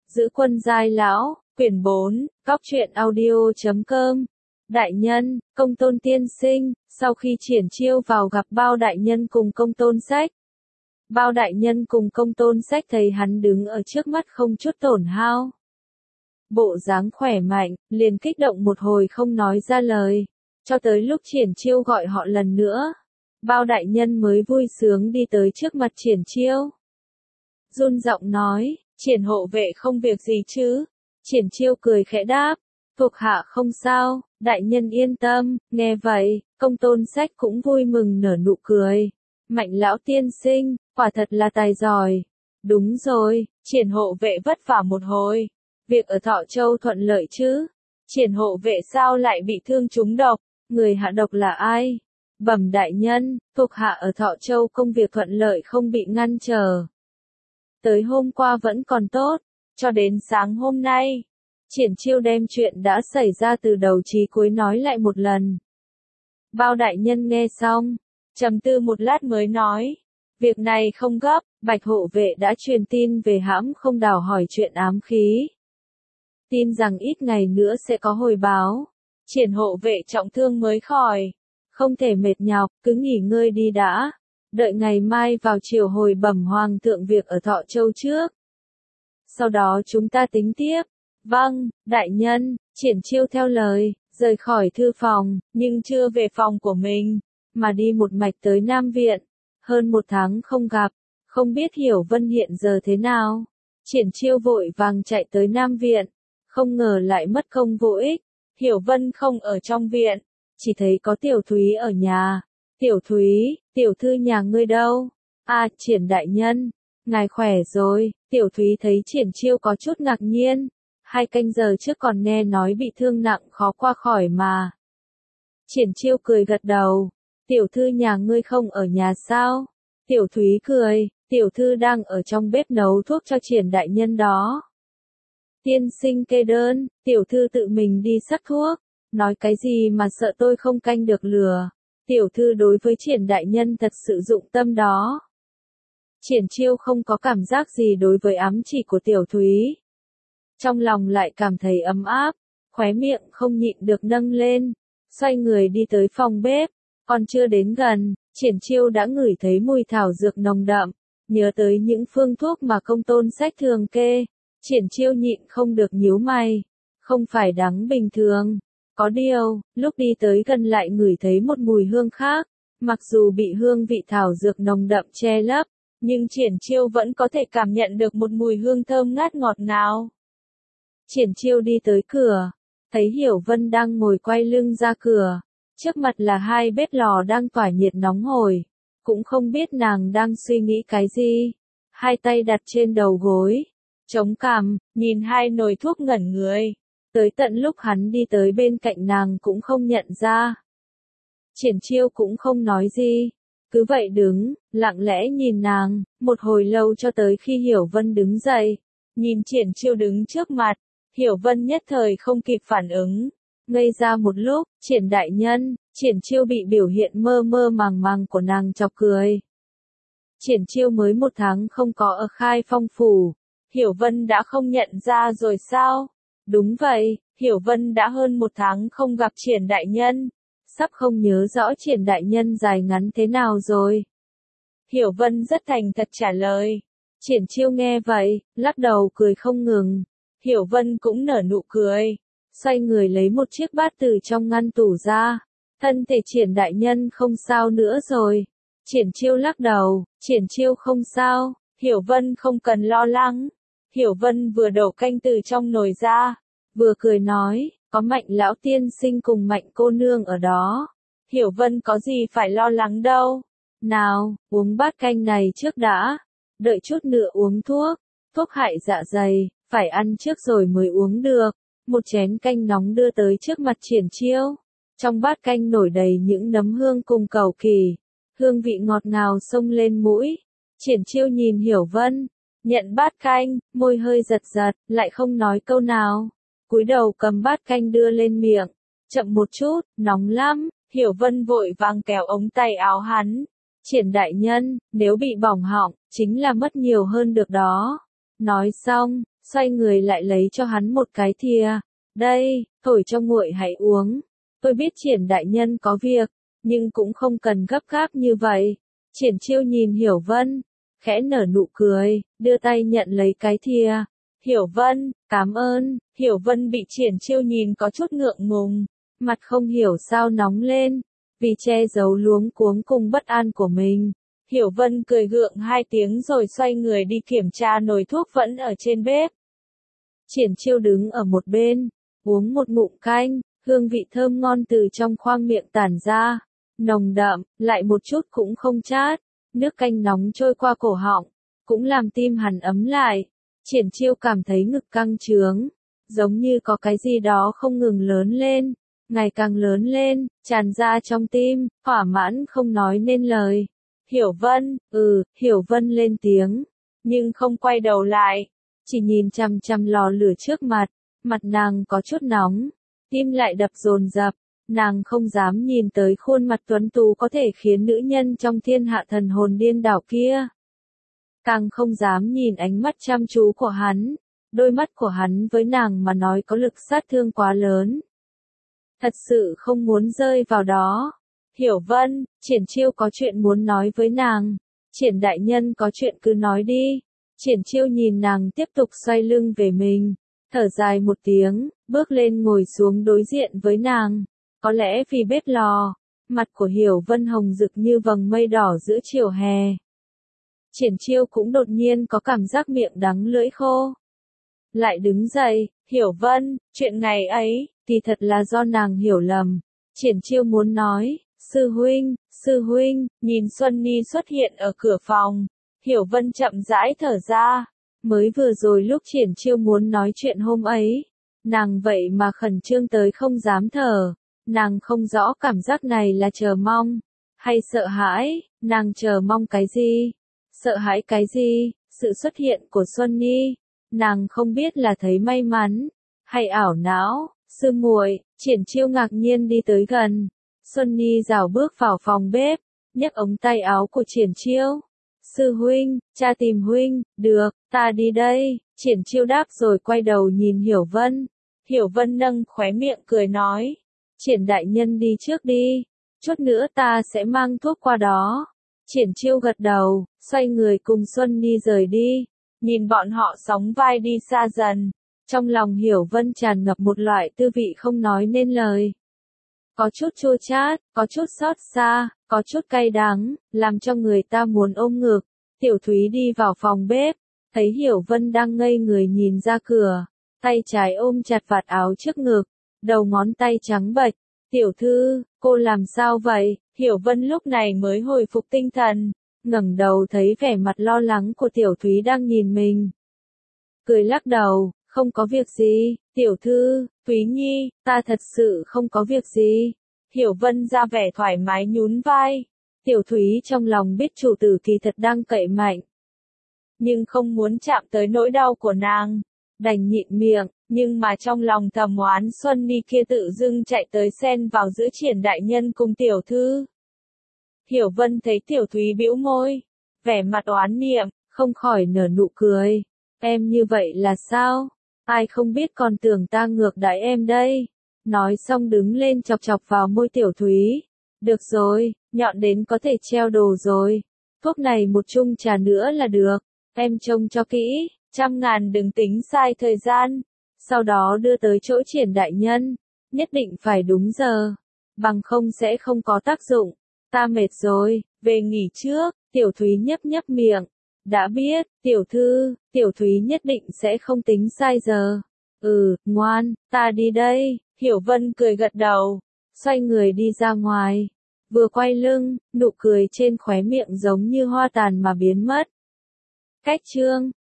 Giữ quân giai lão, quyển 4, Cóc truyện audio.com. Đại nhân, Công Tôn tiên sinh, sau khi triển chiêu vào gặp Bao đại nhân cùng Công Tôn Sách. Bao đại nhân cùng Công Tôn Sách thấy hắn đứng ở trước mắt không chút tổn hao. Bộ dáng khỏe mạnh, liền kích động một hồi không nói ra lời, cho tới lúc triển chiêu gọi họ lần nữa. Bao đại nhân mới vui sướng đi tới trước mặt triển chiêu. Run giọng nói, triển hộ vệ không việc gì chứ? Triển chiêu cười khẽ đáp, thuộc hạ không sao, đại nhân yên tâm. Nghe vậy, Công Tôn Sách cũng vui mừng nở nụ cười. Mạnh lão tiên sinh, quả thật là tài giỏi. Đúng rồi, triển hộ vệ vất vả một hồi. Việc ở Thọ Châu thuận lợi chứ? Triển hộ vệ sao lại bị thương trúng độc? Người hạ độc là ai? Bẩm đại nhân, thuộc hạ ở Thọ Châu công việc thuận lợi không bị ngăn trở. Tới hôm qua vẫn còn tốt, cho đến sáng hôm nay. Triển chiêu đem chuyện đã xảy ra từ đầu chí cuối nói lại một lần. Bao đại nhân nghe xong, trầm tư một lát mới nói, việc này không gấp, Bạch hộ vệ đã truyền tin về hãm không đảo hỏi chuyện ám khí. Tin rằng ít ngày nữa sẽ có hồi báo. Triển hộ vệ trọng thương mới khỏi, không thể mệt nhọc, cứ nghỉ ngơi đi đã. Đợi ngày mai vào chiều hồi bẩm hoàng thượng việc ở Thọ Châu trước. Sau đó chúng ta tính tiếp. Vâng, đại nhân. Triển chiêu theo lời, rời khỏi thư phòng, nhưng chưa về phòng của mình, mà đi một mạch tới Nam Viện. Hơn một tháng không gặp, không biết Hiểu Vân hiện giờ thế nào. Triển chiêu vội vàng chạy tới Nam Viện, không ngờ lại mất công vô ích. Hiểu Vân không ở trong viện, chỉ thấy có Tiểu Thúy ở nhà. Tiểu Thúy, tiểu thư nhà ngươi đâu? À, Triển đại nhân, ngài khỏe rồi. Tiểu Thúy thấy Triển chiêu có chút ngạc nhiên. 2 canh giờ trước còn nghe nói bị thương nặng khó qua khỏi mà. Triển chiêu cười gật đầu. Tiểu thư nhà ngươi không ở nhà sao? Tiểu Thúy cười, tiểu thư đang ở trong bếp nấu thuốc cho Triển đại nhân đó. Tiên sinh kê đơn, tiểu thư tự mình đi sắc thuốc. Nói cái gì mà sợ tôi không canh được lừa. Tiểu thư đối với Triển đại nhân thật sự dụng tâm đó. Triển chiêu không có cảm giác gì đối với ám chỉ của Tiểu Thúy. Trong lòng lại cảm thấy ấm áp, khóe miệng không nhịn được nâng lên, xoay người đi tới phòng bếp. Còn chưa đến gần, Triển chiêu đã ngửi thấy mùi thảo dược nồng đậm, nhớ tới những phương thuốc mà Công Tôn Sách thường kê. Triển chiêu nhịn không được nhíu mày, không phải đắng bình thường. Có điều, lúc đi tới gần lại ngửi thấy một mùi hương khác, mặc dù bị hương vị thảo dược nồng đậm che lấp, nhưng Triển chiêu vẫn có thể cảm nhận được một mùi hương thơm ngát ngọt nào. Triển chiêu đi tới cửa, thấy Hiểu Vân đang ngồi quay lưng ra cửa, trước mặt là 2 bếp lò đang tỏa nhiệt nóng hổi, cũng không biết nàng đang suy nghĩ cái gì. 2 tay đặt trên đầu gối, chống cằm, nhìn 2 nồi thuốc ngẩn người. Tới tận lúc hắn đi tới bên cạnh nàng cũng không nhận ra. Triển chiêu cũng không nói gì, cứ vậy đứng, lặng lẽ nhìn nàng, một hồi lâu cho tới khi Hiểu Vân đứng dậy. Nhìn Triển chiêu đứng trước mặt, Hiểu Vân nhất thời không kịp phản ứng. Ngây ra một lúc, Triển đại nhân, Triển chiêu bị biểu hiện mơ mơ màng màng của nàng chọc cười. Triển chiêu mới 1 tháng không có ở Khai Phong phủ, Hiểu Vân đã không nhận ra rồi sao? Đúng vậy, Hiểu Vân đã hơn 1 tháng không gặp Triển đại nhân, sắp không nhớ rõ Triển đại nhân dài ngắn thế nào rồi. Hiểu Vân rất thành thật trả lời. Triển chiêu nghe vậy, lắc đầu cười không ngừng. Hiểu Vân cũng nở nụ cười, xoay người lấy một chiếc bát từ trong ngăn tủ ra. Thân thể Triển đại nhân không sao nữa rồi. Triển chiêu lắc đầu, Triển chiêu không sao, Hiểu Vân không cần lo lắng. Hiểu Vân vừa đổ canh từ trong nồi ra, vừa cười nói, có Mạnh lão tiên sinh cùng Mạnh cô nương ở đó. Hiểu Vân có gì phải lo lắng đâu. Nào, uống bát canh này trước đã. Đợi chút nữa uống thuốc. Thuốc hại dạ dày, phải ăn trước rồi mới uống được. Một chén canh nóng đưa tới trước mặt Triển chiêu. Trong bát canh nổi đầy những nấm hương cùng cầu kỳ. Hương vị ngọt ngào xông lên mũi. Triển chiêu nhìn Hiểu Vân, nhận bát canh, môi hơi giật giật, lại không nói câu nào. Cúi đầu cầm bát canh đưa lên miệng. Chậm một chút, nóng lắm. Hiểu Vân vội vàng kéo ống tay áo hắn. Triển đại nhân, nếu bị bỏng họng, chính là mất nhiều hơn được đó. Nói xong, xoay người lại lấy cho hắn một cái thìa. Đây, thổi cho nguội hãy uống. Tôi biết Triển đại nhân có việc, nhưng cũng không cần gấp gáp như vậy. Triển Chiêu nhìn Hiểu Vân, khẽ nở nụ cười, đưa tay nhận lấy cái thìa. Hiểu Vân, cảm ơn. Hiểu Vân bị Triển Chiêu nhìn có chút ngượng ngùng, mặt không hiểu sao nóng lên, vì che giấu luống cuống cùng bất an của mình. Hiểu Vân cười gượng hai tiếng rồi xoay người đi kiểm tra nồi thuốc vẫn ở trên bếp. Triển Chiêu đứng ở một bên, uống một ngụm canh, hương vị thơm ngon từ trong khoang miệng tản ra, nồng đậm, lại một chút cũng không chát. Nước canh nóng trôi qua cổ họng, cũng làm tim hắn ấm lại. Triển Chiêu cảm thấy ngực căng trướng, giống như có cái gì đó không ngừng lớn lên, ngày càng lớn lên, tràn ra trong tim, thỏa mãn không nói nên lời. Hiểu Vân, Hiểu Vân lên tiếng, nhưng không quay đầu lại, chỉ nhìn chằm chằm lò lửa trước mặt, mặt nàng có chút nóng, tim lại đập dồn dập, nàng không dám nhìn tới khuôn mặt tuấn tú có thể khiến nữ nhân trong thiên hạ thần hồn điên đảo kia. Càng không dám nhìn ánh mắt chăm chú của hắn, đôi mắt của hắn với nàng mà nói có lực sát thương quá lớn. Thật sự không muốn rơi vào đó. Hiểu Vân, Triển Chiêu có chuyện muốn nói với nàng. Triển đại nhân có chuyện cứ nói đi. Triển Chiêu nhìn nàng tiếp tục xoay lưng về mình, thở dài một tiếng, bước lên ngồi xuống đối diện với nàng. Có lẽ vì bếp lò, mặt của Hiểu Vân hồng rực như vầng mây đỏ giữa chiều hè. Triển Chiêu cũng đột nhiên có cảm giác miệng đắng lưỡi khô. Lại đứng dậy, Hiểu Vân, chuyện ngày ấy, thì thật là do nàng hiểu lầm. Triển Chiêu muốn nói, sư huynh, nhìn Xuân Ni xuất hiện ở cửa phòng. Hiểu Vân chậm rãi thở ra. Mới vừa rồi lúc Triển Chiêu muốn nói chuyện hôm ấy, nàng vậy mà khẩn trương tới không dám thở. Nàng không rõ cảm giác này là chờ mong, hay sợ hãi, nàng chờ mong cái gì? Sợ hãi cái gì? Sự xuất hiện của Xuân Ni, nàng không biết là thấy may mắn, hay ảo não. Sư muội, Triển Chiêu ngạc nhiên đi tới gần. Xuân Ni rảo bước vào phòng bếp, nhấc ống tay áo của Triển Chiêu. Sư huynh, cha tìm huynh, được, ta đi đây. Triển Chiêu đáp rồi quay đầu nhìn Hiểu Vân. Hiểu Vân nâng khóe miệng cười nói, Triển đại nhân đi trước đi, chút nữa ta sẽ mang thuốc qua đó. Triển Chiêu gật đầu, xoay người cùng Xuân Ni rời đi. Nhìn bọn họ sóng vai đi xa dần, trong lòng Hiểu Vân tràn ngập một loại tư vị không nói nên lời. Có chút chua chát, có chút xót xa, có chút cay đắng, làm cho người ta muốn ôm ngực. Tiểu Thúy đi vào phòng bếp, thấy Hiểu Vân đang ngây người nhìn ra cửa, tay trái ôm chặt vạt áo trước ngực, đầu ngón tay trắng bệch. Tiểu thư, cô làm sao vậy? Hiểu Vân lúc này mới hồi phục tinh thần, ngẩng đầu thấy vẻ mặt lo lắng của Tiểu Thúy đang nhìn mình. Cười lắc đầu, không có việc gì, tiểu thư, Thúy Nhi, ta thật sự không có việc gì. Hiểu Vân ra vẻ thoải mái nhún vai. Tiểu Thúy trong lòng biết chủ tử kỳ thật đang cậy mạnh, nhưng không muốn chạm tới nỗi đau của nàng, đành nhịn miệng, nhưng mà trong lòng thầm oán Xuân Ni kia tự dưng chạy tới xen vào giữa Triển đại nhân cùng tiểu thư. Hiểu Vân thấy Tiểu Thúy bĩu môi, vẻ mặt oán niệm, không khỏi nở nụ cười. Em như vậy là sao? Ai không biết còn tưởng ta ngược đãi em đây. Nói xong đứng lên chọc chọc vào môi Tiểu Thúy. Được rồi, nhọn đến có thể treo đồ rồi. Thuốc này một chung trà nữa là được. Em trông cho kỹ, 100.000 đừng tính sai thời gian. Sau đó đưa tới chỗ Triển đại nhân. Nhất định phải đúng giờ. Bằng không sẽ không có tác dụng. Ta mệt rồi, về nghỉ trước. Tiểu Thúy nhấp nhấp miệng. Đã biết, tiểu thư, Tiểu Thúy nhất định sẽ không tính sai giờ. Ngoan, ta đi đây. Hiểu Vân cười gật đầu, xoay người đi ra ngoài. Vừa quay lưng, nụ cười trên khóe miệng giống như hoa tàn mà biến mất. Cách chương